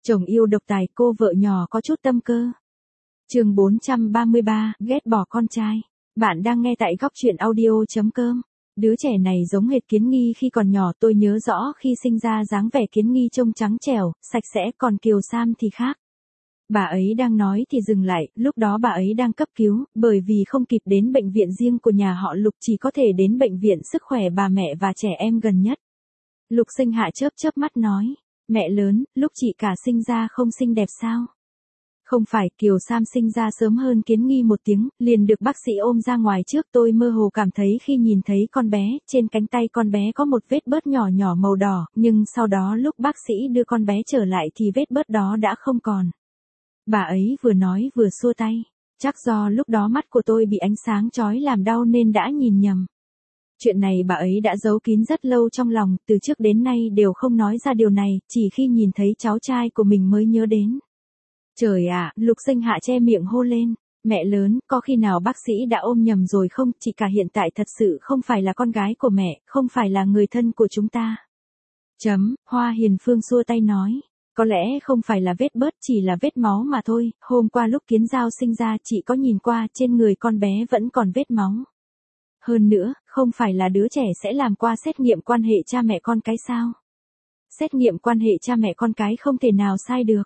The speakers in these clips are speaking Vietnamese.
Chồng yêu độc tài, cô vợ nhỏ có chút tâm cơ. Chương 433, ghét bỏ con trai. Bạn đang nghe tại góc truyện audio.com. Đứa trẻ này giống hệt Kiến Nghi khi còn nhỏ, tôi nhớ rõ khi sinh ra dáng vẻ Kiến Nghi trông trắng trẻo, sạch sẽ, còn Kiều Sam thì khác. Bà ấy đang nói thì dừng lại, lúc đó bà ấy đang cấp cứu, bởi vì không kịp đến bệnh viện riêng của nhà họ Lục, chỉ có thể đến bệnh viện sức khỏe bà mẹ và trẻ em gần nhất. Lục Sinh Hạ chớp chớp mắt nói, mẹ lớn, lúc chị cả sinh ra không xinh đẹp sao? Không phải, Kiều Sam sinh ra sớm hơn Kiến Nghi một tiếng, liền được bác sĩ ôm ra ngoài trước. Tôi mơ hồ cảm thấy khi nhìn thấy con bé, trên cánh tay con bé có một vết bớt nhỏ nhỏ màu đỏ, nhưng sau đó lúc bác sĩ đưa con bé trở lại thì vết bớt đó đã không còn. Bà ấy vừa nói vừa xua tay, chắc do lúc đó mắt của tôi bị ánh sáng chói làm đau nên đã nhìn nhầm. Chuyện này bà ấy đã giấu kín rất lâu trong lòng, từ trước đến nay đều không nói ra điều này, chỉ khi nhìn thấy cháu trai của mình mới nhớ đến. Trời ạ, Lục Sinh Hạ che miệng hô lên, mẹ lớn, có khi nào bác sĩ đã ôm nhầm rồi không? Chị cả hiện tại thật sự không phải là con gái của mẹ, không phải là người thân của chúng ta. Hoa Hiền Phương xua tay nói, có lẽ không phải là vết bớt, chỉ là vết máu mà thôi. Hôm qua lúc Kiến Giao sinh ra chị có nhìn qua, trên người con bé vẫn còn vết máu. Hơn nữa, không phải là đứa trẻ sẽ làm qua xét nghiệm quan hệ cha mẹ con cái sao? Xét nghiệm quan hệ cha mẹ con cái không thể nào sai được.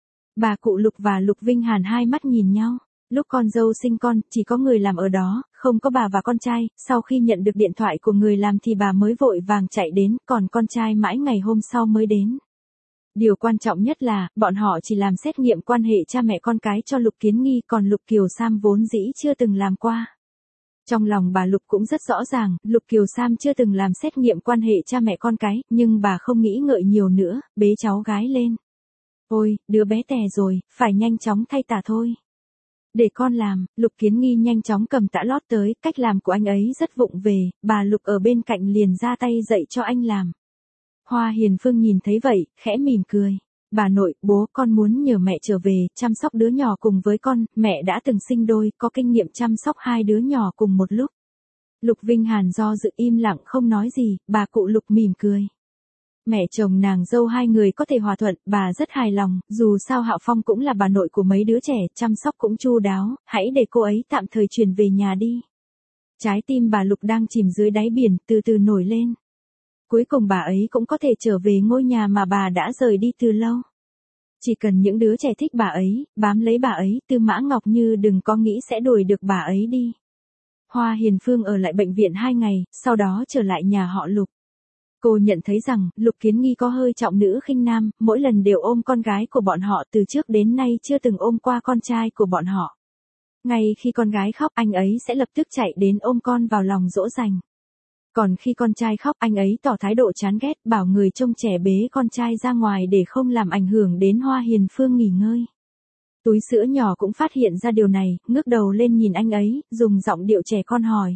Bà cụ Lục và Lục Vinh Hàn hai mắt nhìn nhau. Lúc con dâu sinh con, chỉ có người làm ở đó, không có bà và con trai. Sau khi nhận được điện thoại của người làm thì bà mới vội vàng chạy đến, còn con trai mãi ngày hôm sau mới đến. Điều quan trọng nhất là, bọn họ chỉ làm xét nghiệm quan hệ cha mẹ con cái cho Lục Kiến Nghi, còn Lục Kiều Sam vốn dĩ chưa từng làm qua. Trong lòng bà Lục cũng rất rõ ràng, Lục Kiều Sam chưa từng làm xét nghiệm quan hệ cha mẹ con cái, nhưng bà không nghĩ ngợi nhiều nữa, bế cháu gái lên. Ôi, đứa bé tè rồi, phải nhanh chóng thay tả thôi. Để con làm. Lục Kiến Nghi nhanh chóng cầm tã lót tới, cách làm của anh ấy rất vụng về, bà Lục ở bên cạnh liền ra tay dạy cho anh làm. Hoa Hiền Phương nhìn thấy vậy, khẽ mỉm cười. Bà nội, bố, con muốn nhờ mẹ trở về, chăm sóc đứa nhỏ cùng với con, mẹ đã từng sinh đôi, có kinh nghiệm chăm sóc hai đứa nhỏ cùng một lúc. Lục Vinh Hàn do dự im lặng không nói gì, bà cụ Lục mỉm cười. Mẹ chồng nàng dâu hai người có thể hòa thuận, bà rất hài lòng, dù sao Hạo Phong cũng là bà nội của mấy đứa trẻ, chăm sóc cũng chu đáo, hãy để cô ấy tạm thời chuyển về nhà đi. Trái tim bà Lục đang chìm dưới đáy biển, từ từ nổi lên. Cuối cùng bà ấy cũng có thể trở về ngôi nhà mà bà đã rời đi từ lâu. Chỉ cần những đứa trẻ thích bà ấy, bám lấy bà ấy, Tư Mã Ngọc Như đừng có nghĩ sẽ đuổi được bà ấy đi. Hoa Hiền Phương ở lại bệnh viện 2 ngày, sau đó trở lại nhà họ Lục. Cô nhận thấy rằng, Lục Kiến Nghi có hơi trọng nữ khinh nam, mỗi lần đều ôm con gái của bọn họ, từ trước đến nay chưa từng ôm qua con trai của bọn họ. Ngay khi con gái khóc, anh ấy sẽ lập tức chạy đến ôm con vào lòng dỗ dành. Còn khi con trai khóc, anh ấy tỏ thái độ chán ghét, bảo người trông trẻ bế con trai ra ngoài để không làm ảnh hưởng đến Hoa Hiền Phương nghỉ ngơi. Túi sữa nhỏ cũng phát hiện ra điều này, ngước đầu lên nhìn anh ấy, dùng giọng điệu trẻ con hỏi.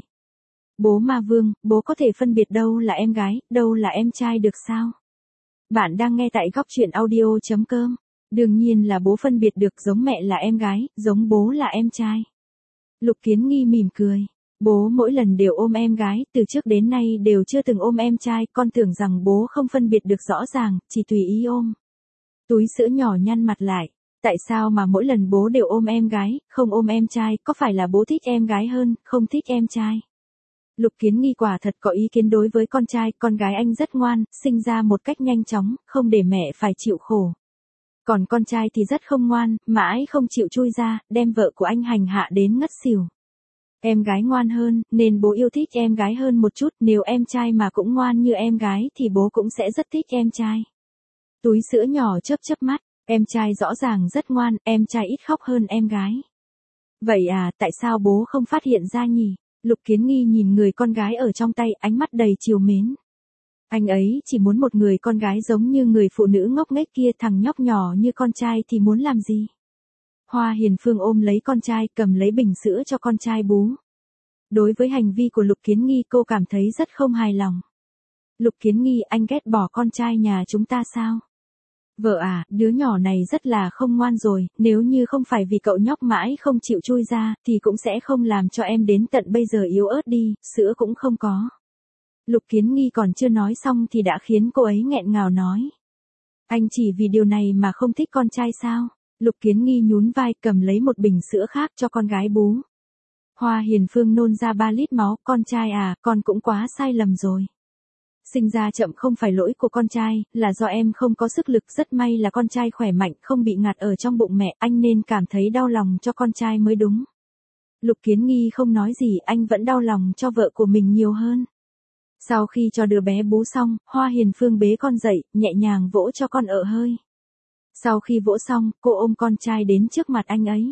Bố Ma Vương, bố có thể phân biệt đâu là em gái, đâu là em trai được sao? Bạn đang nghe tại góc truyện audio.com. Đương nhiên là bố phân biệt được, giống mẹ là em gái, giống bố là em trai. Lục Kiến Nghi mỉm cười. Bố mỗi lần đều ôm em gái, từ trước đến nay đều chưa từng ôm em trai, con tưởng rằng bố không phân biệt được rõ ràng, chỉ tùy ý ôm. Túi sữa nhỏ nhăn mặt lại. Tại sao mà mỗi lần bố đều ôm em gái, không ôm em trai, có phải là bố thích em gái hơn, không thích em trai? Lục Kiến Nghi quả thật có ý kiến đối với con trai, con gái anh rất ngoan, sinh ra một cách nhanh chóng, không để mẹ phải chịu khổ. Còn con trai thì rất không ngoan, mãi không chịu chui ra, đem vợ của anh hành hạ đến ngất xỉu. Em gái ngoan hơn, nên bố yêu thích em gái hơn một chút, nếu em trai mà cũng ngoan như em gái thì bố cũng sẽ rất thích em trai. Túi sữa nhỏ chớp chớp mắt, em trai rõ ràng rất ngoan, em trai ít khóc hơn em gái. Vậy à, tại sao bố không phát hiện ra nhỉ? Lục Kiến Nghi nhìn người con gái ở trong tay, ánh mắt đầy trìu mến. Anh ấy chỉ muốn một người con gái giống như người phụ nữ ngốc nghếch kia, thằng nhóc nhỏ như con trai thì muốn làm gì? Hoa Hiền Phương ôm lấy con trai, cầm lấy bình sữa cho con trai bú. Đối với hành vi của Lục Kiến Nghi cô cảm thấy rất không hài lòng. Lục Kiến Nghi, anh ghét bỏ con trai nhà chúng ta sao? Vợ à, đứa nhỏ này rất là không ngoan rồi, nếu như không phải vì cậu nhóc mãi không chịu chui ra, thì cũng sẽ không làm cho em đến tận bây giờ yếu ớt đi, sữa cũng không có. Lục Kiến Nghi còn chưa nói xong thì đã khiến cô ấy nghẹn ngào nói. Anh chỉ vì điều này mà không thích con trai sao? Lục Kiến Nghi nhún vai cầm lấy một bình sữa khác cho con gái bú. Hoa Hiền Phương nôn ra 3 lít máu, con trai à, con cũng quá sai lầm rồi. Sinh ra chậm không phải lỗi của con trai, là do em không có sức lực, rất may là con trai khỏe mạnh, không bị ngạt ở trong bụng mẹ, anh nên cảm thấy đau lòng cho con trai mới đúng. Lục Kiến Nghi không nói gì, anh vẫn đau lòng cho vợ của mình nhiều hơn. Sau khi cho đứa bé bú xong, Hoa Hiền Phương bế con dậy, nhẹ nhàng vỗ cho con ợ hơi. Sau khi vỗ xong, cô ôm con trai đến trước mặt anh ấy.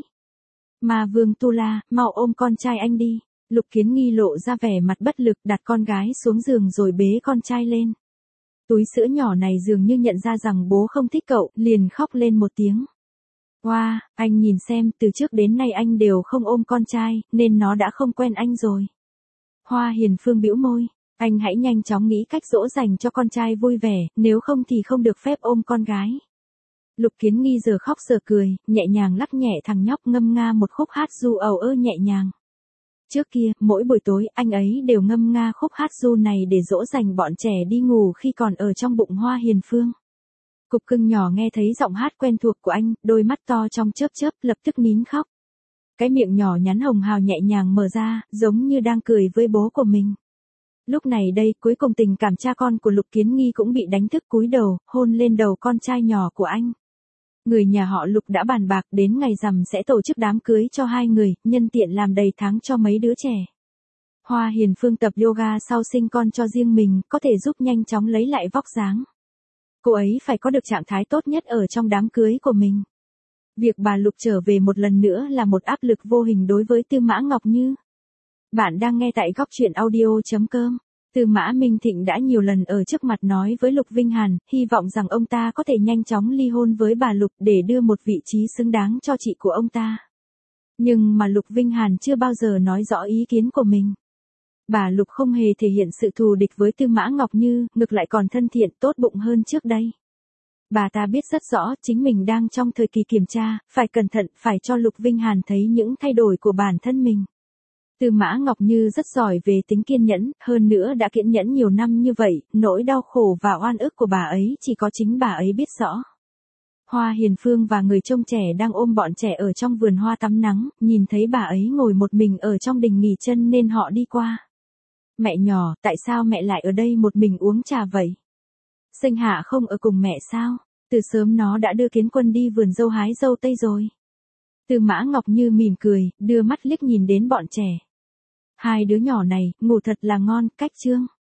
Mà Vương Tu La, mau ôm con trai anh đi. Lục Kiến Nghi lộ ra vẻ mặt bất lực, đặt con gái xuống giường rồi bế con trai lên. Túi sữa nhỏ này dường như nhận ra rằng bố không thích cậu, liền khóc lên một tiếng. Wow, anh nhìn xem, từ trước đến nay anh đều không ôm con trai, nên nó đã không quen anh rồi. Hoa Hiền Phương bĩu môi, anh hãy nhanh chóng nghĩ cách dỗ dành cho con trai vui vẻ, nếu không thì không được phép ôm con gái. Lục Kiến Nghi giờ khóc giờ cười, nhẹ nhàng lắc nhẹ thằng nhóc, ngâm nga một khúc hát ru ầu ơ nhẹ nhàng. Trước kia, mỗi buổi tối, anh ấy đều ngâm nga khúc hát ru này để dỗ dành bọn trẻ đi ngủ khi còn ở trong bụng Hoa Hiền Phương. Cục cưng nhỏ nghe thấy giọng hát quen thuộc của anh, đôi mắt to trong chớp chớp, lập tức nín khóc. Cái miệng nhỏ nhắn hồng hào nhẹ nhàng mở ra, giống như đang cười với bố của mình. Lúc này đây, cuối cùng tình cảm cha con của Lục Kiến Nghi cũng bị đánh thức, cúi đầu, hôn lên đầu con trai nhỏ của anh. Người nhà họ Lục đã bàn bạc đến ngày rằm sẽ tổ chức đám cưới cho hai người, nhân tiện làm đầy tháng cho mấy đứa trẻ. Hoa Hiền Phương tập yoga sau sinh con cho riêng mình, có thể giúp nhanh chóng lấy lại vóc dáng. Cô ấy phải có được trạng thái tốt nhất ở trong đám cưới của mình. Việc bà Lục trở về một lần nữa là một áp lực vô hình đối với Tư Mã Ngọc Như. Bạn đang nghe tại góc truyện audio.com. Tư Mã Minh Thịnh đã nhiều lần ở trước mặt nói với Lục Vinh Hàn, hy vọng rằng ông ta có thể nhanh chóng ly hôn với bà Lục để đưa một vị trí xứng đáng cho chị của ông ta. Nhưng mà Lục Vinh Hàn chưa bao giờ nói rõ ý kiến của mình. Bà Lục không hề thể hiện sự thù địch với Tư Mã Ngọc Như, ngược lại còn thân thiện, tốt bụng hơn trước đây. Bà ta biết rất rõ chính mình đang trong thời kỳ kiểm tra, phải cẩn thận, phải cho Lục Vinh Hàn thấy những thay đổi của bản thân mình. Tư Mã Ngọc Như rất giỏi về tính kiên nhẫn, hơn nữa đã kiên nhẫn nhiều năm như vậy, nỗi đau khổ và oan ức của bà ấy chỉ có chính bà ấy biết rõ. Hoa Hiền Phương và người trông trẻ đang ôm bọn trẻ ở trong vườn hoa tắm nắng, nhìn thấy bà ấy ngồi một mình ở trong đình nghỉ chân nên họ đi qua. Mẹ nhỏ, tại sao mẹ lại ở đây một mình uống trà vậy? Sinh Hạ không ở cùng mẹ sao? Từ sớm nó đã đưa Kiến Quân đi vườn dâu hái dâu tây rồi. Tư Mã Ngọc Như mỉm cười, đưa mắt liếc nhìn đến bọn trẻ. Hai đứa nhỏ này, ngủ thật là ngon, cách chương.